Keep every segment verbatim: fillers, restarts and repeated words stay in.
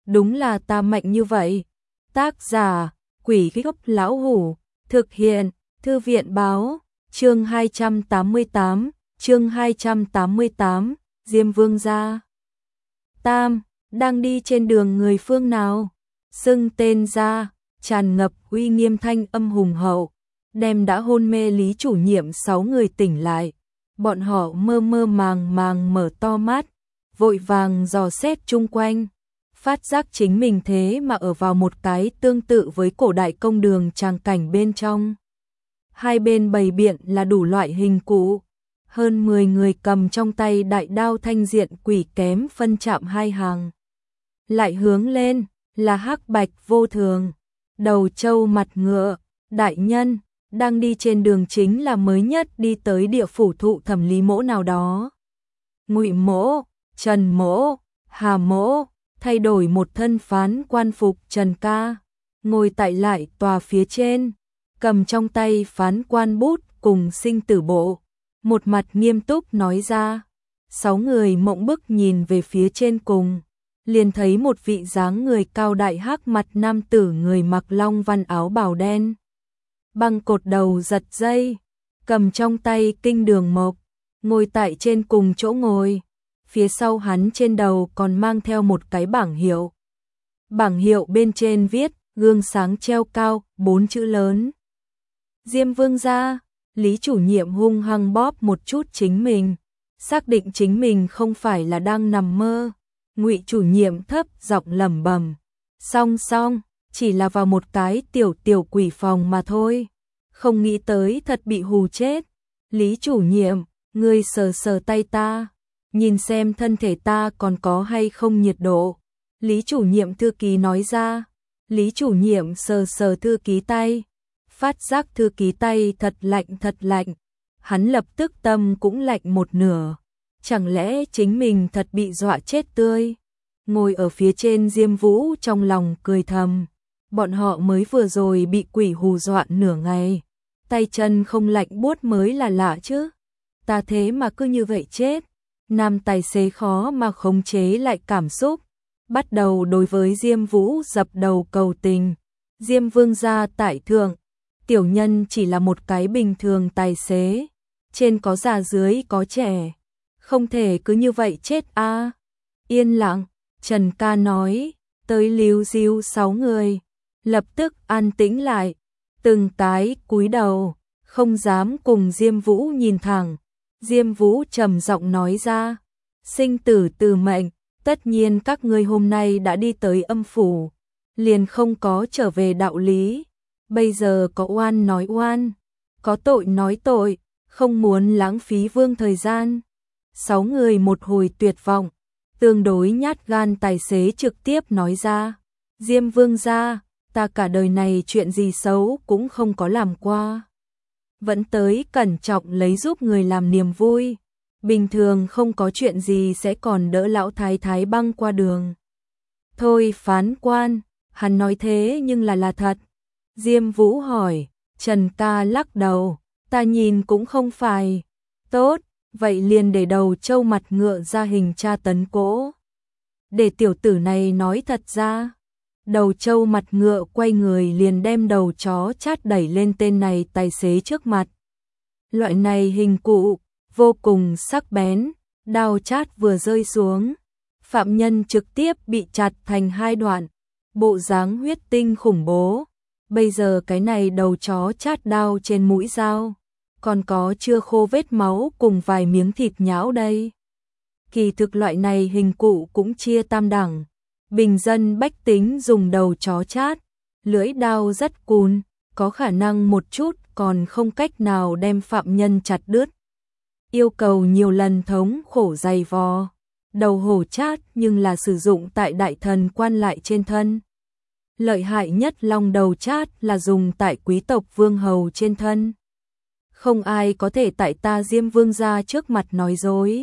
đúng là ta mạnh như vậy. Tác giả, Quỷ Gốc Lão Hủ, thực hiện, Thư viện Báo, chương hai trăm tám mươi tám, chương hai trăm tám mươi tám, Diêm Vương gia. Tam, đang đi trên đường người phương nào? Xưng tên ra, tràn ngập uy nghiêm thanh âm hùng hậu, đem đã hôn mê Lý chủ nhiệm sáu người tỉnh lại. Bọn họ mơ mơ màng màng mở to mắt, vội vàng dò xét chung quanh, phát giác chính mình thế mà ở vào một cái tương tự với cổ đại công đường tràng cảnh bên trong. Hai bên bày biện là đủ loại hình cụ, hơn mười người cầm trong tay đại đao thanh diện quỷ kém phân chạm hai hàng. Lại hướng lên là hắc bạch vô thường, đầu trâu mặt ngựa, đại nhân, đang đi trên đường chính là mới nhất đi tới địa phủ thụ thẩm Lý mỗ nào đó. Ngụy mỗ, Trần mỗ, Hà mỗ, thay đổi một thân phán quan phục Trần ca, ngồi tại lại tòa phía trên, cầm trong tay phán quan bút cùng sinh tử bộ, một mặt nghiêm túc nói ra. Sáu người mộng bức nhìn về phía trên cùng, liền thấy một vị dáng người cao đại hắc mặt nam tử người mặc long văn áo bào đen, băng cột đầu giật dây, cầm trong tay kinh đường mộc, ngồi tại trên cùng chỗ ngồi. Phía sau hắn trên đầu còn mang theo một cái bảng hiệu. Bảng hiệu bên trên viết, gương sáng treo cao, bốn chữ lớn. Diêm Vương gia. Lý chủ nhiệm hung hăng bóp một chút chính mình, xác định chính mình không phải là đang nằm mơ. Ngụy chủ nhiệm thấp giọng lẩm bẩm, song song, chỉ là vào một cái tiểu tiểu quỷ phòng mà thôi. Không nghĩ tới thật bị hù chết. Lý chủ nhiệm, ngươi sờ sờ tay ta, nhìn xem thân thể ta còn có hay không nhiệt độ. Lý chủ nhiệm thư ký nói ra. Lý chủ nhiệm sờ sờ thư ký tay, phát giác thư ký tay thật lạnh thật lạnh. Hắn lập tức tâm cũng lạnh một nửa. Chẳng lẽ chính mình thật bị dọa chết tươi? Ngồi ở phía trên Diêm Vũ trong lòng cười thầm. Bọn họ mới vừa rồi bị quỷ hù dọa nửa ngày, tay chân không lạnh buốt mới là lạ chứ. Ta thế mà cứ như vậy chết. Nam tài xế khó mà khống chế lại cảm xúc, bắt đầu đối với Diêm Vũ dập đầu cầu tình. Diêm Vương gia tại thượng, tiểu nhân chỉ là một cái bình thường tài xế, trên có già dưới có trẻ, không thể cứ như vậy chết a. À. Yên lặng, Trần ca nói, tới líu díu sáu người, lập tức an tĩnh lại, từng cái cúi đầu, không dám cùng Diêm Vũ nhìn thẳng. Diêm Vũ trầm giọng nói ra, sinh tử từ mệnh, tất nhiên các ngươi hôm nay đã đi tới âm phủ, liền không có trở về đạo lý. Bây giờ có oan nói oan, có tội nói tội, không muốn lãng phí vương thời gian. Sáu người một hồi tuyệt vọng, tương đối nhát gan tài xế trực tiếp nói ra, Diêm Vương gia, ta cả đời này chuyện gì xấu cũng không có làm qua, vẫn tới cẩn trọng lấy giúp người làm niềm vui, bình thường không có chuyện gì sẽ còn đỡ lão thái thái băng qua đường. Thôi phán quan, hắn nói thế nhưng là là thật. Diêm Vũ hỏi. Trần ca lắc đầu, ta nhìn cũng không phải. Tốt, vậy liền để đầu trâu mặt ngựa ra hình tra tấn cỗ, để tiểu tử này nói thật ra. Đầu trâu mặt ngựa quay người liền đem đầu chó chát đẩy lên tên này tài xế trước mặt. Loại này hình cụ vô cùng sắc bén, đao chát vừa rơi xuống, phạm nhân trực tiếp bị chặt thành hai đoạn, bộ dáng huyết tinh khủng bố. Bây giờ cái này đầu chó chát đao trên mũi dao, còn có chưa khô vết máu cùng vài miếng thịt nhão đây. Kỳ thực loại này hình cụ cũng chia tam đẳng. Bình dân bách tính dùng đầu chó chát, lưỡi đao rất cùn, có khả năng một chút còn không cách nào đem phạm nhân chặt đứt. Yêu cầu nhiều lần thống khổ dày vò. Đầu hổ chát nhưng là sử dụng tại đại thần quan lại trên thân. Lợi hại nhất long đầu chát là dùng tại quý tộc vương hầu trên thân. Không ai có thể tại ta Diêm Vương gia trước mặt nói dối.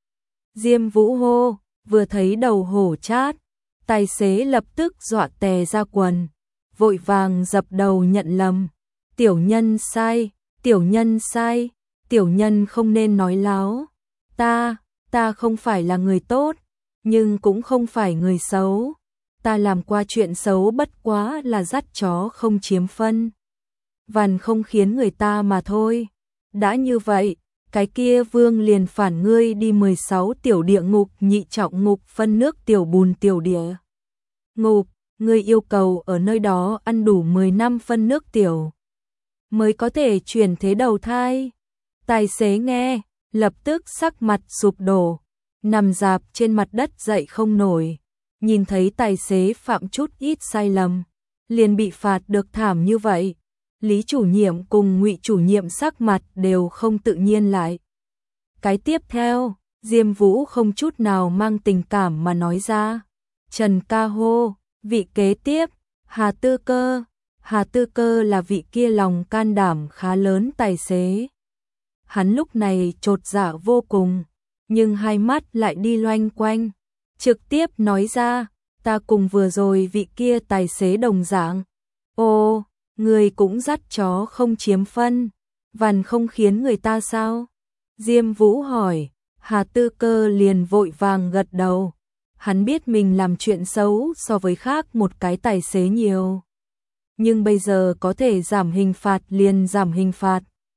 Diêm Vũ hô, vừa thấy đầu hổ chát, tài xế lập tức dọa tè ra quần, vội vàng dập đầu nhận lầm. Tiểu nhân sai, tiểu nhân sai, tiểu nhân không nên nói láo. Ta, ta không phải là người tốt, nhưng cũng không phải người xấu. ta làm qua chuyện xấu bất quá là dắt chó không chiếm phân. Vằn không khiến người ta mà thôi. Đã như vậy, cái kia vương liền phản ngươi đi mười sáu tiểu địa ngục nhị trọng ngục phân nước tiểu bùn tiểu địa ngục, ngươi yêu cầu ở nơi đó ăn đủ mười năm phân nước tiểu mới có thể chuyển thế đầu thai. Tài xế nghe, lập tức sắc mặt sụp đổ, nằm rạp trên mặt đất dậy không nổi, nhìn thấy tài xế phạm chút ít sai lầm, liền bị phạt được thảm như vậy. Lý chủ nhiệm cùng Ngụy chủ nhiệm sắc mặt đều không tự nhiên lại. Cái tiếp theo, Diêm Vũ không chút nào mang tình cảm mà nói ra. Trần ca hô, vị kế tiếp, Hà Tư Cơ. Hà Tư Cơ là vị kia lòng can đảm khá lớn tài xế. Hắn lúc này chột dạ vô cùng, nhưng hai mắt lại đi loanh quanh, trực tiếp nói ra, ta cùng vừa rồi vị kia tài xế đồng dạng. Ô, người cũng dắt chó không chiếm phân, vằn không khiến người ta sao? Diêm Vũ hỏi, Hà Tư Cơ liền vội vàng gật đầu. Hắn biết mình làm chuyện xấu so với khác một cái tài xế nhiều. Nhưng bây giờ có thể giảm hình phạt liền giảm hình phạt.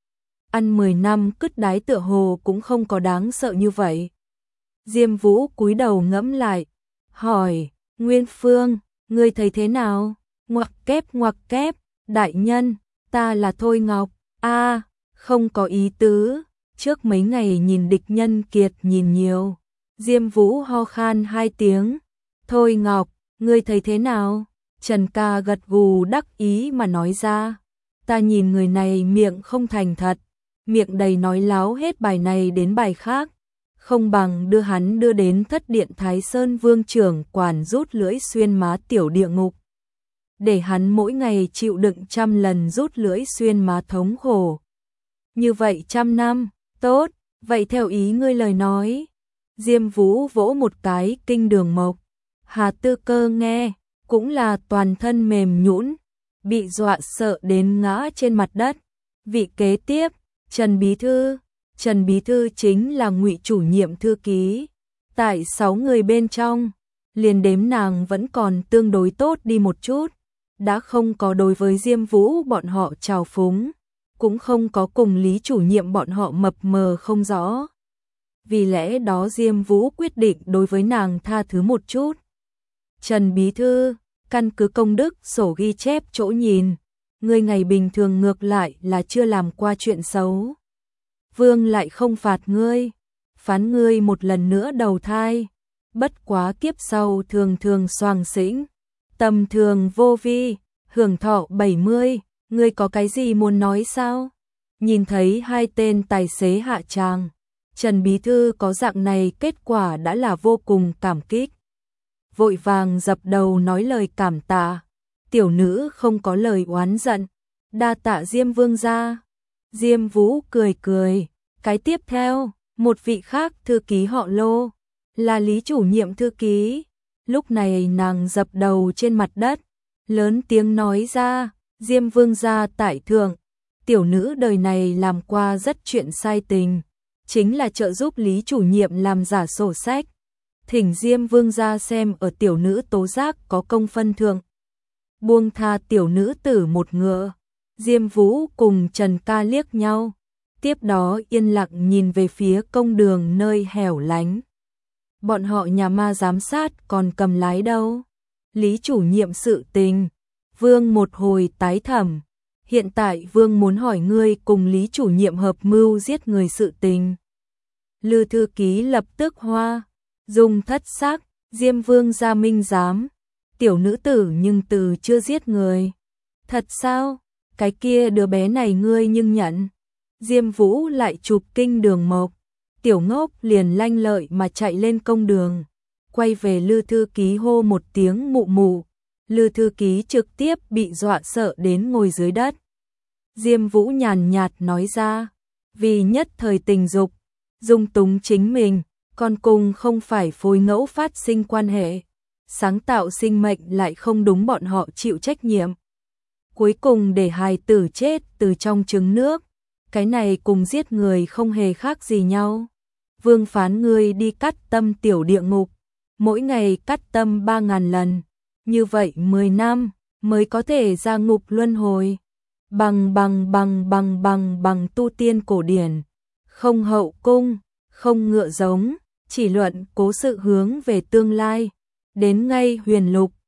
Ăn mười năm cứt đái tựa hồ cũng không có đáng sợ như vậy. Diêm Vũ cúi đầu ngẫm lại, hỏi, Nguyên Phương, ngươi thấy thế nào? Ngoặc kép ngoặc kép, đại nhân, ta là Thôi Ngọc. A, không có ý tứ, trước mấy ngày nhìn địch nhân kiệt nhìn nhiều. Diêm Vũ ho khan hai tiếng. Thôi Ngọc, ngươi thấy thế nào? Trần ca gật gù đắc ý mà nói ra. Ta nhìn người này miệng không thành thật, miệng đầy nói láo hết bài này đến bài khác. Không bằng đưa hắn đưa đến thất điện Thái Sơn Vương trưởng quản rút lưỡi xuyên má tiểu địa ngục. Để hắn mỗi ngày chịu đựng trăm lần rút lưỡi xuyên má thống khổ. Như vậy trăm năm, tốt, vậy theo ý ngươi lời nói. Diêm Vũ vỗ một cái kinh đường mộc. Hà Tư Cơ nghe, cũng là toàn thân mềm nhũn, bị dọa sợ đến ngã trên mặt đất. Vị kế tiếp, Trần Bí Thư. Trần Bí Thư chính là Ngụy chủ nhiệm thư ký. Tại sáu người bên trong, liền đếm nàng vẫn còn tương đối tốt đi một chút. Đã không có đối với Diêm Vũ bọn họ trào phúng, cũng không có cùng Lý chủ nhiệm bọn họ mập mờ không rõ. Vì lẽ đó Diêm Vũ quyết định đối với nàng tha thứ một chút. Trần Bí Thư, căn cứ công đức sổ ghi chép chỗ nhìn, ngươi ngày bình thường ngược lại là chưa làm qua chuyện xấu. Vương lại không phạt ngươi, phán ngươi một lần nữa đầu thai, bất quá kiếp sau thường thường xoàng xĩnh, tầm thường vô vi, hưởng thọ bảy mươi, ngươi có cái gì muốn nói sao? Nhìn thấy hai tên tài xế hạ tràng, Trần Bí Thư có dạng này kết quả đã là vô cùng cảm kích. Vội vàng dập đầu nói lời cảm tạ, tiểu nữ không có lời oán giận, đa tạ Diêm Vương gia. Diêm Vũ cười cười, cái tiếp theo, một vị khác thư ký họ Lô, là Lý chủ nhiệm thư ký. Lúc này nàng dập đầu trên mặt đất, lớn tiếng nói ra, Diêm Vương gia tại thượng, tiểu nữ đời này làm qua rất chuyện sai tình, chính là trợ giúp Lý chủ nhiệm làm giả sổ sách. Thỉnh Diêm Vương gia xem ở tiểu nữ tố giác có công phân thượng, buông tha tiểu nữ tử một ngựa. Diêm Vũ cùng Trần ca liếc nhau, tiếp đó yên lặng nhìn về phía công đường nơi hẻo lánh. Bọn họ nhà ma giám sát còn cầm lái đâu? Lý chủ nhiệm sự tình, Vương một hồi tái thẩm. Hiện tại Vương muốn hỏi ngươi cùng Lý chủ nhiệm hợp mưu giết người sự tình. Lư thư ký lập tức hoa, dùng thất sắc, Diêm Vương gia minh giám. Tiểu nữ tử nhưng từ chưa giết người. Thật sao? Cái kia đứa bé này ngươi nhưng nhận. Diêm Vũ lại chụp kinh đường mộc. Tiểu ngốc liền lanh lợi mà chạy lên công đường, quay về Lư thư ký hô một tiếng mụ mụ. Lư thư ký trực tiếp bị dọa sợ đến ngồi dưới đất. Diêm Vũ nhàn nhạt nói ra, vì nhất thời tình dục, dung túng chính mình, còn cùng không phải phối ngẫu phát sinh quan hệ, sáng tạo sinh mệnh lại không đúng bọn họ chịu trách nhiệm. Cuối cùng để hài tử chết từ trong trứng nước, cái này cùng giết người không hề khác gì nhau. Vương phán ngươi đi cắt tâm tiểu địa ngục, mỗi ngày cắt tâm ba ngàn lần, như vậy mười năm mới có thể ra ngục luân hồi. Bằng bằng bằng bằng bằng bằng tu tiên cổ điển, không hậu cung, không ngựa giống, chỉ luận cố sự hướng về tương lai. Đến ngay huyền lục,